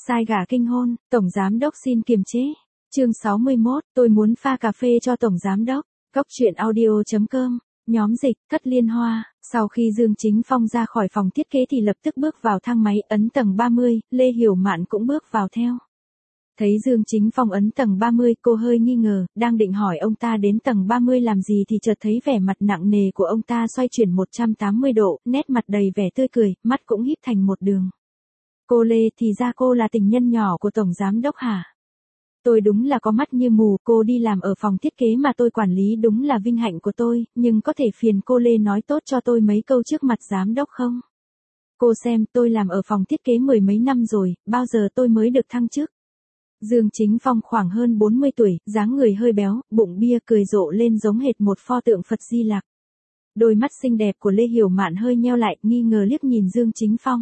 Sai gà kinh hôn, Tổng Giám Đốc xin kiềm chế. Chương 61, tôi muốn pha cà phê cho Tổng Giám Đốc. Cốc truyện audio.com, nhóm dịch, Thất Liên Hoa. Sau khi Dương Chính Phong ra khỏi phòng thiết kế thì lập tức bước vào thang máy ấn tầng 30, Lê Hiểu Mạn cũng bước vào theo. Thấy Dương Chính Phong ấn tầng 30, cô hơi nghi ngờ, đang định hỏi ông ta đến tầng 30 làm gì thì chợt thấy vẻ mặt nặng nề của ông ta xoay chuyển 180 độ, nét mặt đầy vẻ tươi cười, mắt cũng híp thành một đường. Cô Lê, thì ra cô là tình nhân nhỏ của Tổng Giám Đốc hả? Tôi đúng là có mắt như mù, cô đi làm ở phòng thiết kế mà tôi quản lý đúng là vinh hạnh của tôi, nhưng có thể phiền cô Lê nói tốt cho tôi mấy câu trước mặt Giám Đốc không? Cô xem, tôi làm ở phòng thiết kế mười mấy năm rồi, bao giờ tôi mới được thăng chức? Dương Chính Phong khoảng hơn 40 tuổi, dáng người hơi béo, bụng bia cười rộ lên giống hệt một pho tượng Phật Di Lặc. Đôi mắt xinh đẹp của Lê Hiểu Mạn hơi nheo lại, nghi ngờ liếc nhìn Dương Chính Phong.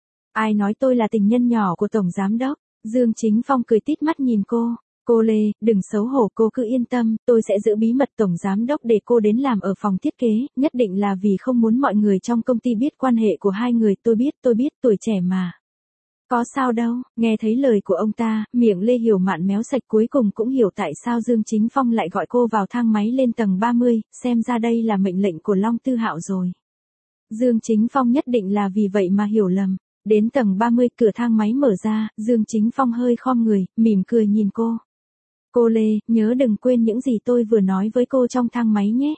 Ai nói tôi là tình nhân nhỏ của Tổng Giám Đốc? Dương Chính Phong cười tít mắt nhìn cô. Cô Lê, đừng xấu hổ, cô cứ yên tâm, tôi sẽ giữ bí mật Tổng Giám Đốc để cô đến làm ở phòng thiết kế, nhất định là vì không muốn mọi người trong công ty biết quan hệ của hai người, tôi biết, tuổi trẻ mà. Có sao đâu, nghe thấy lời của ông ta, miệng Lê Hiểu Mạn méo sạch cuối cùng cũng hiểu tại sao Dương Chính Phong lại gọi cô vào thang máy lên tầng 30, xem ra đây là mệnh lệnh của Long Tư Hạo rồi. Dương Chính Phong nhất định là vì vậy mà hiểu lầm. Đến tầng 30, cửa thang máy mở ra, Dương Chính Phong hơi khom người, mỉm cười nhìn cô. Cô Lê, nhớ đừng quên những gì tôi vừa nói với cô trong thang máy nhé.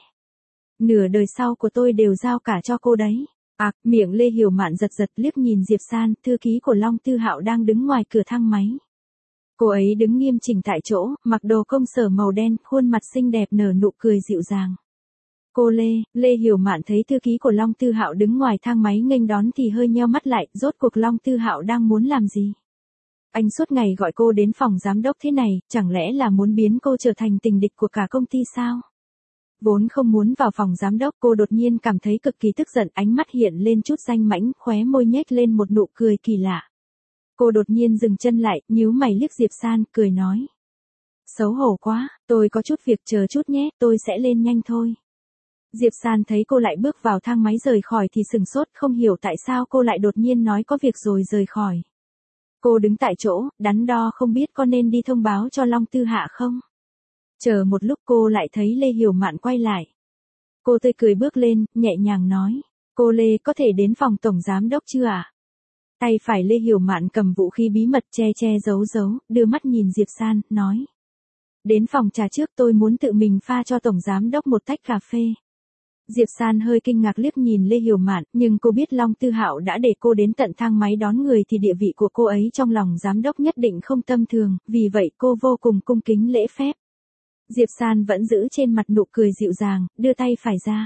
Nửa đời sau của tôi đều giao cả cho cô đấy. Miệng Lê Hiểu Mạn giật liếc nhìn Diệp San, thư ký của Long Tư Hạo đang đứng ngoài cửa thang máy. Cô ấy đứng nghiêm chỉnh tại chỗ, mặc đồ công sở màu đen, khuôn mặt xinh đẹp nở nụ cười dịu dàng. Cô Lê Hiểu Mạn thấy thư ký của Long Tư Hạo đứng ngoài thang máy nghênh đón thì hơi nheo mắt lại, rốt cuộc Long Tư Hạo đang muốn làm gì? Anh suốt ngày gọi cô đến phòng giám đốc thế này, chẳng lẽ là muốn biến cô trở thành tình địch của cả công ty sao? Vốn không muốn vào phòng giám đốc, cô đột nhiên cảm thấy cực kỳ tức giận, ánh mắt hiện lên chút danh mãnh, khóe môi nhếch lên một nụ cười kỳ lạ. Cô đột nhiên dừng chân lại, nhíu mày liếc Diệp San, cười nói. Xấu hổ quá, tôi có chút việc, chờ chút nhé, tôi sẽ lên nhanh thôi. Diệp San thấy cô lại bước vào thang máy rời khỏi thì sừng sốt, không hiểu tại sao cô lại đột nhiên nói có việc rồi rời khỏi. Cô đứng tại chỗ, đắn đo không biết có nên đi thông báo cho Long Tư Hạ không. Chờ một lúc cô lại thấy Lê Hiểu Mạn quay lại. Cô tươi cười bước lên, nhẹ nhàng nói. Cô Lê, có thể đến phòng Tổng Giám Đốc chưa ạ? Tay phải Lê Hiểu Mạn cầm vũ khí bí mật che giấu, đưa mắt nhìn Diệp San, nói. Đến phòng trà trước, tôi muốn tự mình pha cho Tổng Giám Đốc một tách cà phê. Diệp San hơi kinh ngạc liếc nhìn Lê Hiểu Mạn, nhưng cô biết Long Tư Hạo đã để cô đến tận thang máy đón người thì địa vị của cô ấy trong lòng giám đốc nhất định không tầm thường, vì vậy cô vô cùng cung kính lễ phép. Diệp San vẫn giữ trên mặt nụ cười dịu dàng, đưa tay phải ra.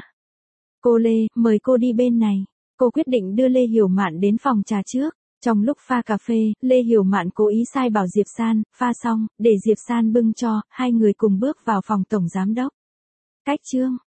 Cô Lê, mời cô đi bên này. Cô quyết định đưa Lê Hiểu Mạn đến phòng trà trước. Trong lúc pha cà phê, Lê Hiểu Mạn cố ý sai bảo Diệp San, pha xong, để Diệp San bưng cho, hai người cùng bước vào phòng Tổng Giám Đốc. Cách chương